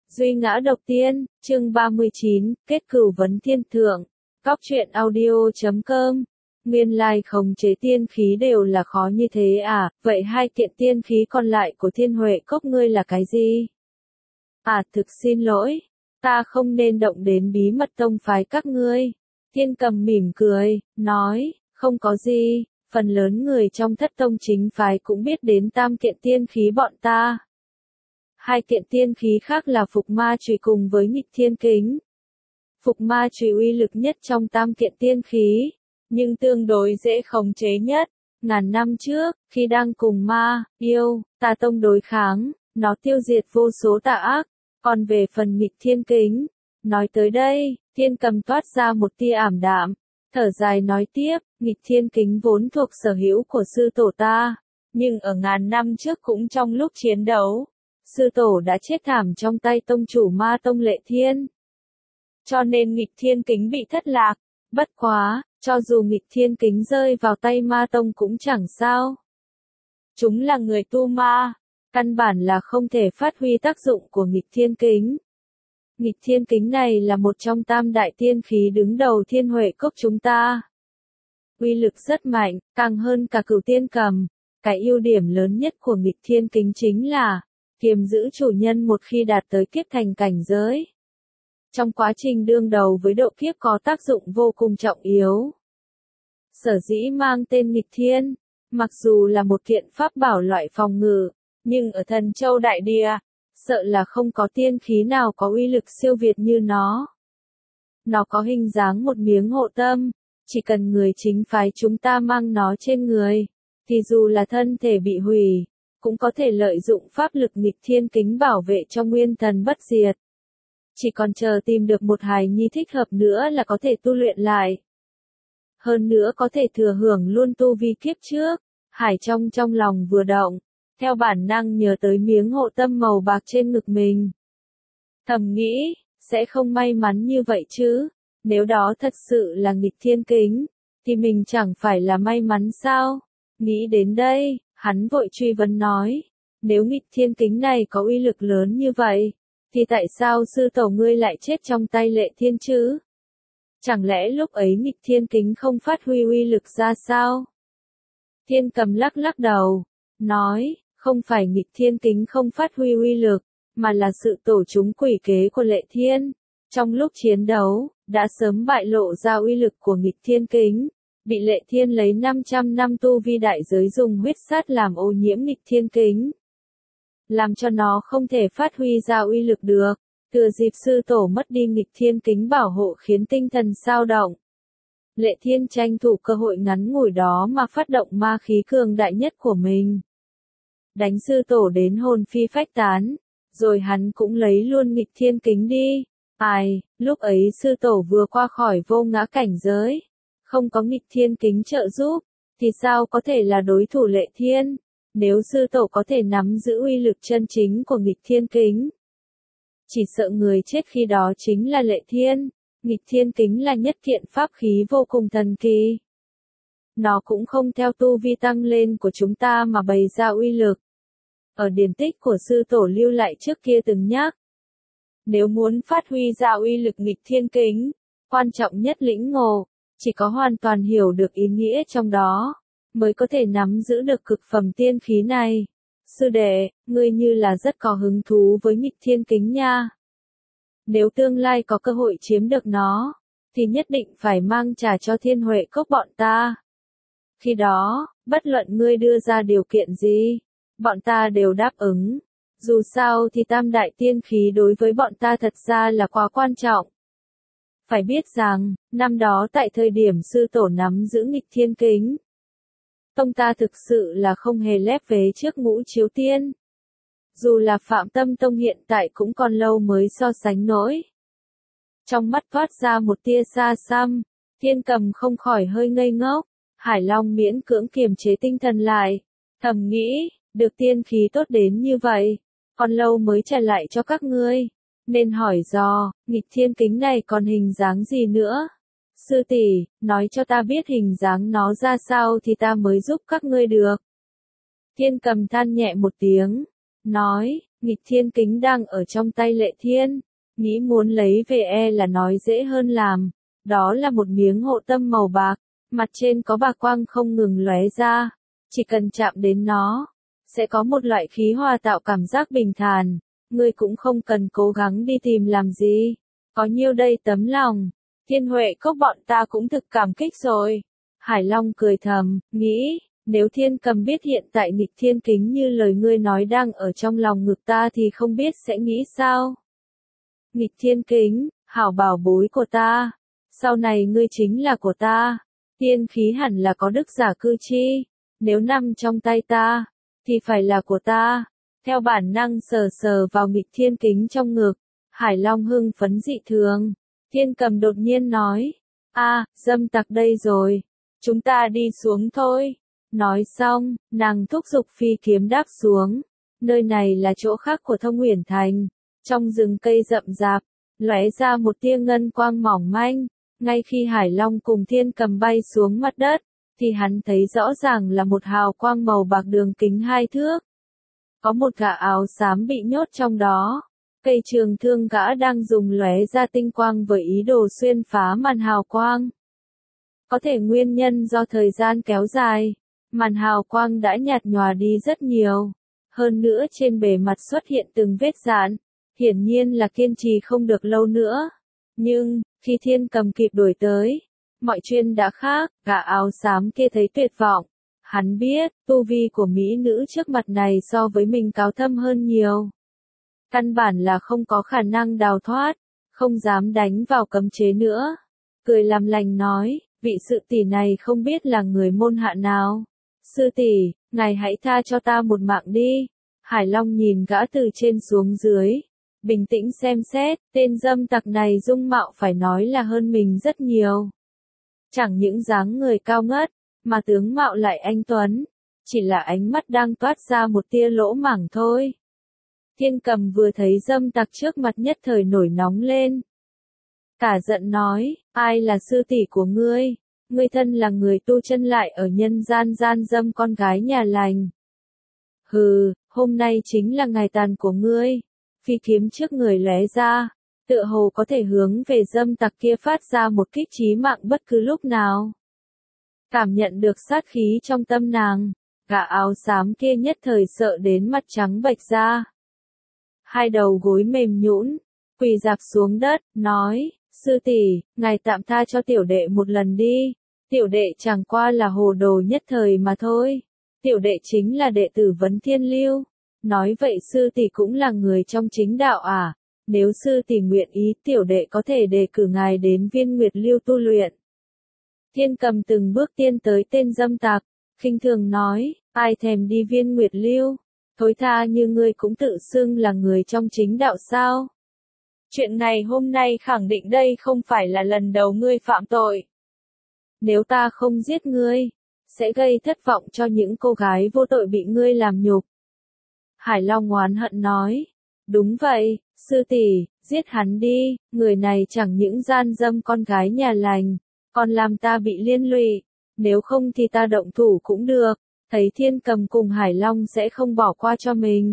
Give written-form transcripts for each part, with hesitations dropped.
Duy ngã độc tiên, chương 39, kết cửu vấn thiên thượng. Cóc truyện audio.com. Nguyên lai khống chế tiên khí đều là khó như thế à, vậy hai kiện tiên khí còn lại của Thiên Huệ Cốc ngươi là cái gì? À, thực xin lỗi, ta không nên động đến bí mật tông phái các ngươi. Thiên Cầm mỉm cười, nói, không có gì, phần lớn người trong thất tông chính phái cũng biết đến tam kiện tiên khí bọn ta. Hai kiện tiên khí khác là Phục Ma Chùy cùng với Nghịch Thiên Kính. Phục Ma Chùy uy lực nhất trong tam kiện tiên khí, nhưng tương đối dễ khống chế nhất. Ngàn năm trước, khi đang cùng ma, yêu, tà tông đối kháng, nó tiêu diệt vô số tà ác. Còn về phần Nghịch Thiên Kính, nói tới đây, Thiên Cầm toát ra một tia ảm đạm, thở dài nói tiếp, Nghịch Thiên Kính vốn thuộc sở hữu của sư tổ ta, nhưng ở ngàn năm trước cũng trong lúc chiến đấu, sư tổ đã chết thảm trong tay tông chủ Ma Tông Lệ Thiên. Cho nên Nghịch Thiên Kính bị thất lạc, bất quá, cho dù Nghịch Thiên Kính rơi vào tay Ma Tông cũng chẳng sao. Chúng là người tu ma, căn bản là không thể phát huy tác dụng của Nghịch Thiên Kính. Nghịch Thiên Kính này là một trong tam đại tiên khí đứng đầu Thiên Huệ Cốc chúng ta. Uy lực rất mạnh, càng hơn cả Cửu Tiên Cầm. Cái ưu điểm lớn nhất của Nghịch Thiên Kính chính là kiềm giữ chủ nhân một khi đạt tới kiếp thành cảnh giới. Trong quá trình đương đầu với độ kiếp có tác dụng vô cùng trọng yếu. Sở dĩ mang tên Nghịch Thiên, mặc dù là một kiện pháp bảo loại phòng ngự, nhưng ở Thần Châu Đại Địa, sợ là không có tiên khí nào có uy lực siêu việt như nó. Nó có hình dáng một miếng hộ tâm, chỉ cần người chính phái chúng ta mang nó trên người, thì dù là thân thể bị hủy, cũng có thể lợi dụng pháp lực Nghịch Thiên Kính bảo vệ cho nguyên thần bất diệt. Chỉ còn chờ tìm được một hài nhi thích hợp nữa là có thể tu luyện lại. Hơn nữa có thể thừa hưởng luôn tu vi kiếp trước. Hải trong lòng vừa động, theo bản năng nhớ tới miếng hộ tâm màu bạc trên ngực mình. Thầm nghĩ, sẽ không may mắn như vậy chứ, nếu đó thật sự là Nghịch Thiên Kính, thì mình chẳng phải là may mắn sao? Nghĩ đến đây, hắn vội truy vấn nói, nếu Nghịch Thiên Kính này có uy lực lớn như vậy, thì tại sao sư tổ ngươi lại chết trong tay Lệ Thiên chứ? Chẳng lẽ lúc ấy Nghịch Thiên Kính không phát huy uy lực ra sao? Thiên Cầm lắc đầu, nói, không phải Nghịch Thiên Kính không phát huy uy lực, mà là sự tổ trúng quỷ kế của Lệ Thiên. Trong lúc chiến đấu, đã sớm bại lộ ra uy lực của Nghịch Thiên Kính, bị Lệ Thiên lấy 500 năm tu vi đại giới dùng huyết sát làm ô nhiễm Nghịch Thiên Kính, làm cho nó không thể phát huy ra uy lực được. Thừa dịp sư tổ mất đi Nghịch Thiên Kính bảo hộ khiến tinh thần xao động. Lệ Thiên tranh thủ cơ hội ngắn ngủi đó mà phát động ma khí cường đại nhất của mình. Đánh sư tổ đến hồn phi phách tán, rồi hắn cũng lấy luôn Nghịch Thiên Kính đi. Ai, lúc ấy sư tổ vừa qua khỏi vô ngã cảnh giới, không có Nghịch Thiên Kính trợ giúp, thì sao có thể là đối thủ Lệ Thiên? Nếu sư tổ có thể nắm giữ uy lực chân chính của Nghịch Thiên Kính, chỉ sợ người chết khi đó chính là Lệ Thiên. Nghịch Thiên Kính là nhất kiện pháp khí vô cùng thần kỳ. Nó cũng không theo tu vi tăng lên của chúng ta mà bày ra uy lực. Ở điển tích của sư tổ lưu lại trước kia từng nhắc, nếu muốn phát huy ra uy lực Nghịch Thiên Kính, quan trọng nhất lĩnh ngộ, chỉ có hoàn toàn hiểu được ý nghĩa trong đó, mới có thể nắm giữ được cực phẩm tiên khí này. Sư đệ, ngươi như là rất có hứng thú với Nghịch Thiên Kính nha. Nếu tương lai có cơ hội chiếm được nó, thì nhất định phải mang trả cho Thiên Huệ Cốc bọn ta. Khi đó, bất luận ngươi đưa ra điều kiện gì, bọn ta đều đáp ứng. Dù sao thì tam đại tiên khí đối với bọn ta thật ra là quá quan trọng. Phải biết rằng, năm đó tại thời điểm sư tổ nắm giữ Nghịch Thiên Kính, tông ta thực sự là không hề lép vế trước Ngũ Chiếu Tiên. Dù là Phạm Tâm Tông hiện tại cũng còn lâu mới so sánh nổi. Trong mắt toát ra một tia xa xăm, Thiên Cầm không khỏi hơi ngây ngốc. Hải Long miễn cưỡng kiềm chế tinh thần lại, thầm nghĩ, được tiên khí tốt đến như vậy, còn lâu mới trả lại cho các ngươi, nên hỏi dò, Nghịch Thiên Kính này còn hình dáng gì nữa? Sư tỷ, nói cho ta biết hình dáng nó ra sao thì ta mới giúp các ngươi được. Thiên Cầm than nhẹ một tiếng, nói, Nghịch thiên kính đang ở trong tay Lệ Thiên, nghĩ muốn lấy về là nói dễ hơn làm. Đó là một miếng hộ tâm màu bạc, mặt trên có bạc quang không ngừng lóe ra, chỉ cần chạm đến nó, sẽ có một loại khí hòa tạo cảm giác bình thản, ngươi cũng không cần cố gắng đi tìm làm gì, có nhiêu đây tấm lòng, Thiên Huệ Cốc bọn ta cũng thực cảm kích rồi. Hải Long cười thầm, nghĩ, nếu Thiên Cầm biết hiện tại nghịch thiên kính như lời ngươi nói đang ở trong lòng ngực ta thì không biết sẽ nghĩ sao. Nghịch thiên kính, hảo bảo bối của ta, sau này ngươi chính là của ta, tiên khí hẳn là có đức giả cư chi, nếu nằm trong tay ta, thì phải là của ta. Theo bản năng sờ sờ vào nghịch thiên kính trong ngực, Hải Long hưng phấn dị thường. Thiên Cầm đột nhiên nói, dâm tặc đây rồi, chúng ta đi xuống thôi. Nói xong, nàng thúc giục phi kiếm đáp xuống. Nơi này là chỗ khác của Thông Uyển Thành, trong rừng cây rậm rạp, lóe ra một tia ngân quang mỏng manh. Ngay khi Hải Long cùng Thiên Cầm bay xuống mặt đất, thì hắn thấy rõ ràng là một hào quang màu bạc đường kính 2 thước. Có một gã áo xám bị nhốt trong đó. Cây trường thương gã đang dùng lóe ra tinh quang với ý đồ xuyên phá màn hào quang. Có thể nguyên nhân do thời gian kéo dài, màn hào quang đã nhạt nhòa đi rất nhiều. Hơn nữa trên bề mặt xuất hiện từng vết rạn, hiển nhiên là kiên trì không được lâu nữa. Nhưng, khi Thiên Cầm kịp đuổi tới, mọi chuyện đã khác, gã áo xám kia thấy tuyệt vọng. Hắn biết, tu vi của mỹ nữ trước mặt này so với mình cao thâm hơn nhiều. Căn bản là không có khả năng đào thoát, không dám đánh vào cấm chế nữa. Cười làm lành nói, vị sự tỷ này không biết là người môn hạ nào. Sư tỷ, ngài hãy tha cho ta một mạng đi. Hải Long nhìn gã từ trên xuống dưới, bình tĩnh xem xét, tên dâm tặc này dung mạo phải nói là hơn mình rất nhiều. Chẳng những dáng người cao ngất, mà tướng mạo lại anh tuấn, chỉ là ánh mắt đang toát ra một tia lỗ mảng thôi. Thiên Cầm vừa thấy dâm tặc trước mặt nhất thời nổi nóng lên. Cả giận nói, ai là sư tỷ của ngươi? Ngươi thân là người tu chân lại ở nhân gian gian dâm con gái nhà lành. Hừ, hôm nay chính là ngày tàn của ngươi. Phi kiếm trước người lóe ra, tựa hồ có thể hướng về dâm tặc kia phát ra một kích chí mạng bất cứ lúc nào. Cảm nhận được sát khí trong tâm nàng, gã áo xám kia nhất thời sợ đến mặt trắng bệch ra. Hai đầu gối mềm nhũn, quỳ rạp xuống đất, nói, sư tỷ, ngài tạm tha cho tiểu đệ một lần đi, tiểu đệ chẳng qua là hồ đồ nhất thời mà thôi, tiểu đệ chính là đệ tử Vấn Thiên Lưu, nói vậy sư tỷ cũng là người trong chính đạo à, nếu sư tỷ nguyện ý tiểu đệ có thể đề cử ngài đến Viên Nguyệt Lưu tu luyện. Thiên Cầm từng bước tiến tới tên dâm tặc, khinh thường nói, ai thèm đi Viên Nguyệt Lưu. Thối tha như ngươi cũng tự xưng là người trong chính đạo sao? Chuyện này hôm nay khẳng định đây không phải là lần đầu ngươi phạm tội. Nếu ta không giết ngươi, sẽ gây thất vọng cho những cô gái vô tội bị ngươi làm nhục. Hải Long oán hận nói, đúng vậy, sư tỷ, giết hắn đi, người này chẳng những gian dâm con gái nhà lành, còn làm ta bị liên lụy, nếu không thì ta động thủ cũng được. Thấy Thiên Cầm cùng Hải Long sẽ không bỏ qua cho mình.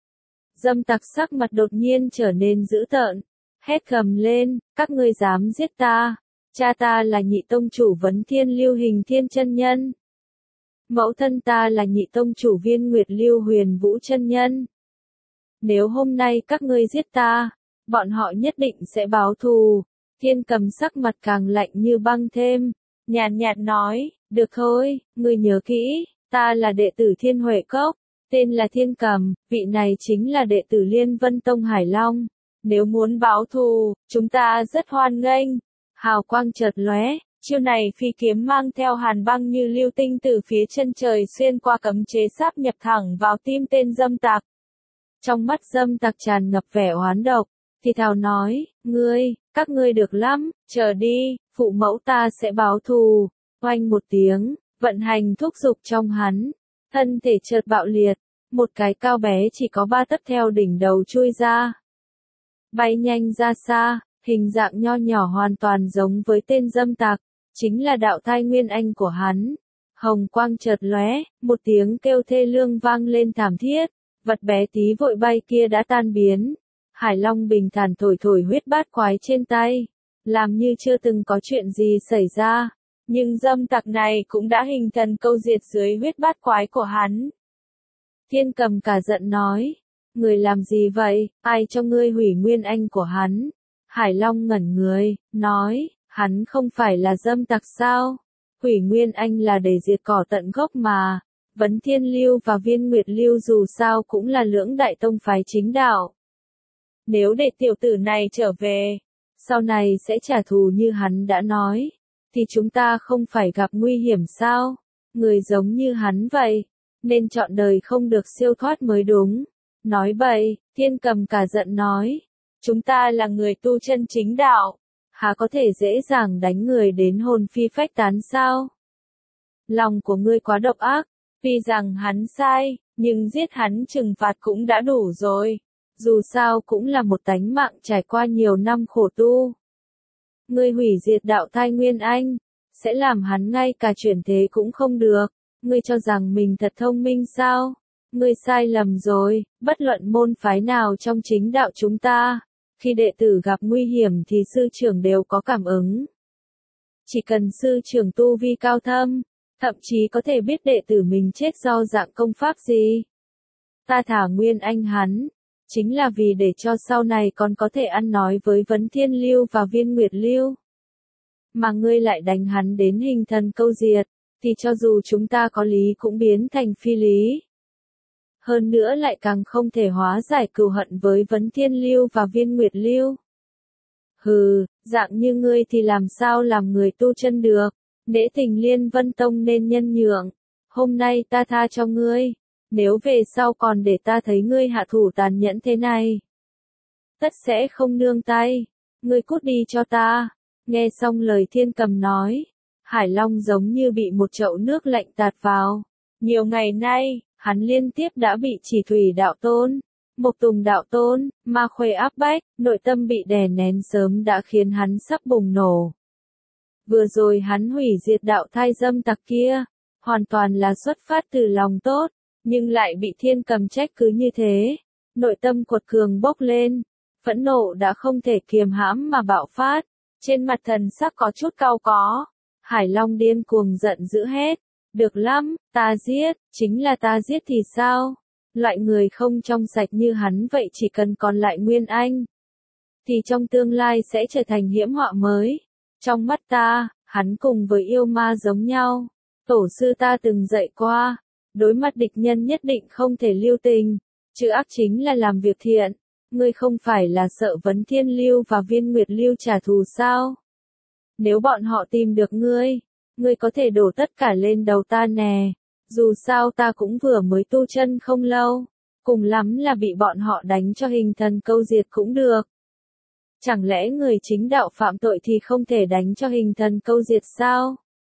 Dâm tặc sắc mặt đột nhiên trở nên dữ tợn, hét gầm lên, các ngươi dám giết ta, cha ta là nhị tông chủ Vấn Thiên Lưu Hình Thiên chân nhân. Mẫu thân ta là nhị tông chủ Viên Nguyệt Lưu Huyền Vũ chân nhân. Nếu hôm nay các ngươi giết ta, bọn họ nhất định sẽ báo thù. Thiên Cầm sắc mặt càng lạnh như băng thêm, nhàn nhạt nói, được thôi, ngươi nhớ kỹ. Ta là đệ tử Thiên Huệ Cốc, tên là Thiên Cầm, vị này chính là đệ tử Liên Vân Tông Hải Long. Nếu muốn báo thù, chúng ta rất hoan nghênh. Hào quang chợt lóe, chiêu này phi kiếm mang theo hàn băng như lưu tinh từ phía chân trời xuyên qua cấm chế sáp nhập thẳng vào tim tên dâm tặc. Trong mắt dâm tặc tràn ngập vẻ oán độc, thì thào nói, các ngươi được lắm, chờ đi, phụ mẫu ta sẽ báo thù. Oanh một tiếng. Vận hành thúc giục trong hắn, thân thể chợt bạo liệt, một cái cao bé chỉ có 3 tấc theo đỉnh đầu chui ra. Bay nhanh ra xa, hình dạng nho nhỏ hoàn toàn giống với tên dâm tặc, chính là đạo thai nguyên anh của hắn. Hồng quang chợt lóe, một tiếng kêu thê lương vang lên thảm thiết, vật bé tí vội bay kia đã tan biến. Hải Long bình thản thổi thổi huyết bát quái trên tay, làm như chưa từng có chuyện gì xảy ra. Nhưng dâm tặc này cũng đã hình thần câu diệt dưới huyết bát quái của hắn. Thiên Cầm cả giận nói, người làm gì vậy, ai cho ngươi hủy nguyên anh của hắn? Hải Long ngẩn người, nói, hắn không phải là dâm tặc sao? Hủy nguyên anh là để diệt cỏ tận gốc mà. Vấn Thiên Lưu và Viên Nguyệt Lưu dù sao cũng là lưỡng đại tông phái chính đạo. Nếu để tiểu tử này trở về, sau này sẽ trả thù như hắn đã nói, thì chúng ta không phải gặp nguy hiểm sao? Người giống như hắn vậy, nên chọn đời không được siêu thoát mới đúng. Nói bậy, Thiên Cầm cả giận nói, chúng ta là người tu chân chính đạo, há có thể dễ dàng đánh người đến hồn phi phách tán sao? Lòng của ngươi quá độc ác, vì rằng hắn sai, nhưng giết hắn trừng phạt cũng đã đủ rồi. Dù sao cũng là một tánh mạng trải qua nhiều năm khổ tu. Ngươi hủy diệt đạo thai nguyên anh, sẽ làm hắn ngay cả chuyển thế cũng không được. Ngươi cho rằng mình thật thông minh sao? Ngươi sai lầm rồi, bất luận môn phái nào trong chính đạo chúng ta. Khi đệ tử gặp nguy hiểm thì sư trưởng đều có cảm ứng. Chỉ cần sư trưởng tu vi cao thâm, thậm chí có thể biết đệ tử mình chết do dạng công pháp gì. Ta thả nguyên anh hắn, chính là vì để cho sau này còn có thể ăn nói với Vấn Thiên Lưu và Viên Nguyệt Lưu. Mà ngươi lại đánh hắn đến hình thần câu diệt, thì cho dù chúng ta có lý cũng biến thành phi lý. Hơn nữa lại càng không thể hóa giải cừu hận với Vấn Thiên Lưu và Viên Nguyệt Lưu. Hừ, dạng như ngươi thì làm sao làm người tu chân được, nể tình Liên Vân Tông nên nhân nhượng. Hôm nay ta tha cho ngươi, nếu về sau còn để ta thấy ngươi hạ thủ tàn nhẫn thế này, tất sẽ không nương tay, ngươi cút đi cho ta. Nghe xong lời Thiên Cầm nói, Hải Long giống như bị một chậu nước lạnh tạt vào. Nhiều ngày nay, hắn liên tiếp đã bị Chỉ Thủy Đạo Tôn, Mộc Tùng Đạo Tôn, Ma Khuê áp bách, nội tâm bị đè nén sớm đã khiến hắn sắp bùng nổ. Vừa rồi hắn hủy diệt đạo thai dâm tặc kia, hoàn toàn là xuất phát từ lòng tốt, nhưng lại bị Thiên Cầm trách cứ như thế. Nội tâm cuột cường bốc lên, phẫn nộ đã không thể kiềm hãm mà bạo phát, trên mặt thần sắc có chút cau có. Hải Long điên cuồng giận dữ hét, được lắm, ta giết, chính là ta giết thì sao? Loại người không trong sạch như hắn vậy chỉ cần còn lại nguyên anh, thì trong tương lai sẽ trở thành hiểm họa mới. Trong mắt ta, hắn cùng với yêu ma giống nhau. Tổ sư ta từng dạy qua, đối mặt địch nhân nhất định không thể lưu tình, chữ ác chính là làm việc thiện. Ngươi không phải là sợ Vấn Thiên Lưu và Viên Nguyệt Lưu trả thù sao? Nếu bọn họ tìm được ngươi có thể đổ tất cả lên đầu ta nè. Dù sao ta cũng vừa mới tu chân không lâu, cùng lắm là bị bọn họ đánh cho hình thần câu diệt cũng được. Chẳng lẽ người chính đạo phạm tội thì không thể đánh cho hình thần câu diệt sao?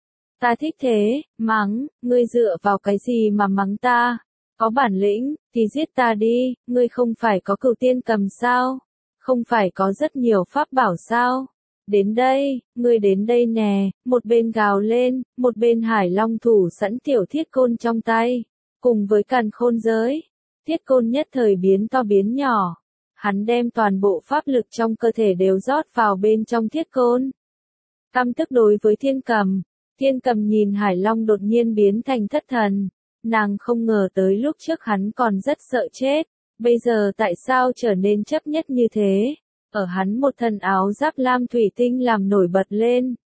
Ta thích thế, mắng, ngươi dựa vào cái gì mà mắng ta? Có bản lĩnh, thì giết ta đi, ngươi không phải có Cửu Tiên Cầm sao? Không phải có rất nhiều pháp bảo sao? Đến đây, ngươi đến đây nè, một bên gào lên, một bên Hải Long thủ sẵn tiểu thiết côn trong tay, cùng với càn khôn giới. Thiết côn nhất thời biến to biến nhỏ. Hắn đem toàn bộ pháp lực trong cơ thể đều rót vào bên trong thiết côn. Căm tức đối với Thiên Cầm. Thiên Cầm nhìn Hải Long đột nhiên biến thành thất thần. Nàng không ngờ tới lúc trước hắn còn rất sợ chết, bây giờ tại sao trở nên chấp nhất như thế? Ở hắn một thân áo giáp lam thủy tinh làm nổi bật lên,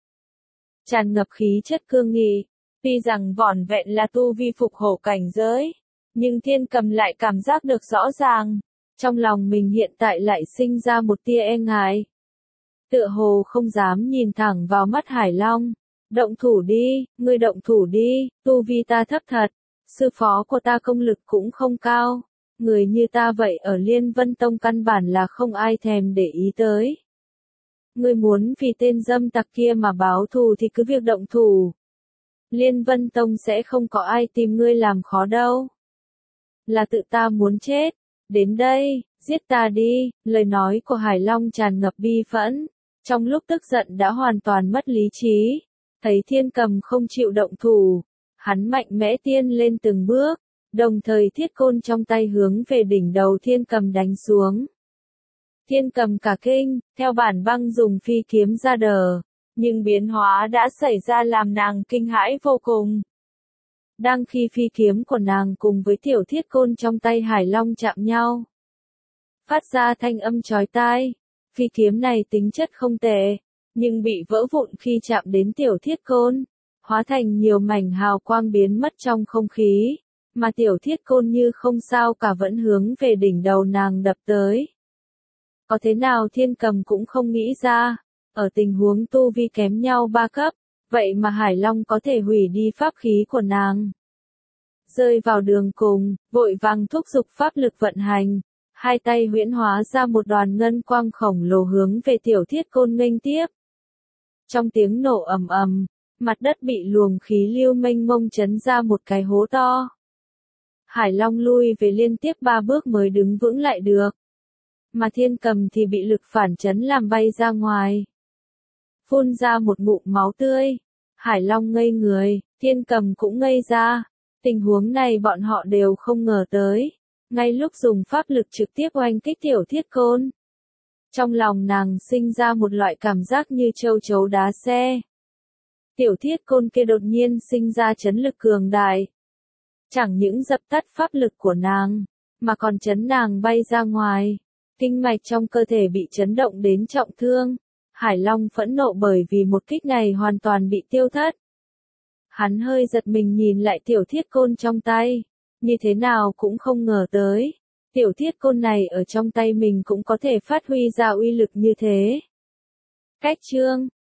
tràn ngập khí chất cương nghị. Tuy rằng vỏn vẹn là tu vi phục hổ cảnh giới, nhưng Thiên Cầm lại cảm giác được rõ ràng, trong lòng mình hiện tại lại sinh ra một tia e ngại. Tựa hồ không dám nhìn thẳng vào mắt Hải Long. Động thủ đi, ngươi động thủ đi, tu vi ta thấp thật, sư phó của ta công lực cũng không cao. Người như ta vậy ở Liên Vân Tông căn bản là không ai thèm để ý tới. Ngươi muốn vì tên dâm tặc kia mà báo thù thì cứ việc động thủ. Liên Vân Tông sẽ không có ai tìm ngươi làm khó đâu. Là tự ta muốn chết. Đến đây, giết ta đi. Lời nói của Hải Long tràn ngập bi phẫn. Trong lúc tức giận đã hoàn toàn mất lý trí. Thấy Thiên Cầm không chịu động thủ, hắn mạnh mẽ tiên lên từng bước, đồng thời thiết côn trong tay hướng về đỉnh đầu thiên cầm đánh xuống. Thiên cầm cả kinh, theo bản băng dùng phi kiếm ra đờ, nhưng biến hóa đã xảy ra làm nàng kinh hãi vô cùng. Đang khi phi kiếm của nàng cùng với tiểu thiết côn trong tay Hải Long chạm nhau, phát ra thanh âm chói tai. Phi kiếm này tính chất không tệ, nhưng bị vỡ vụn khi chạm đến tiểu thiết côn, hóa thành nhiều mảnh hào quang biến mất trong không khí, mà tiểu thiết côn như không sao cả vẫn hướng về đỉnh đầu nàng đập tới. Có thế nào thiên cầm cũng không nghĩ ra, ở tình huống tu vi kém nhau 3 cấp, vậy mà Hải Long có thể hủy đi pháp khí của nàng. Rơi vào đường cùng, vội vàng thúc giục pháp lực vận hành, hai tay huyễn hóa ra một đoàn ngân quang khổng lồ hướng về tiểu thiết côn nghênh tiếp. Trong tiếng nổ ầm ầm, mặt đất bị luồng khí lưu mênh mông chấn ra một cái hố to. Hải Long lui về liên tiếp 3 bước mới đứng vững lại được. Mà thiên cầm thì bị lực phản chấn làm bay ra ngoài. Phun ra một ngụm máu tươi. Hải Long ngây người, thiên cầm cũng ngây ra. Tình huống này bọn họ đều không ngờ tới. Ngay lúc dùng pháp lực trực tiếp oanh kích tiểu thiết côn, trong lòng nàng sinh ra một loại cảm giác như châu chấu đá xe. Tiểu thiết côn kia đột nhiên sinh ra chấn lực cường đại. Chẳng những dập tắt pháp lực của nàng, mà còn chấn nàng bay ra ngoài. Kinh mạch trong cơ thể bị chấn động đến trọng thương. Hải Long phẫn nộ bởi vì một kích này hoàn toàn bị tiêu thất. Hắn hơi giật mình nhìn lại tiểu thiết côn trong tay. Như thế nào cũng không ngờ tới. Tiểu thiết côn này ở trong tay mình cũng có thể phát huy ra uy lực như thế. Cách chương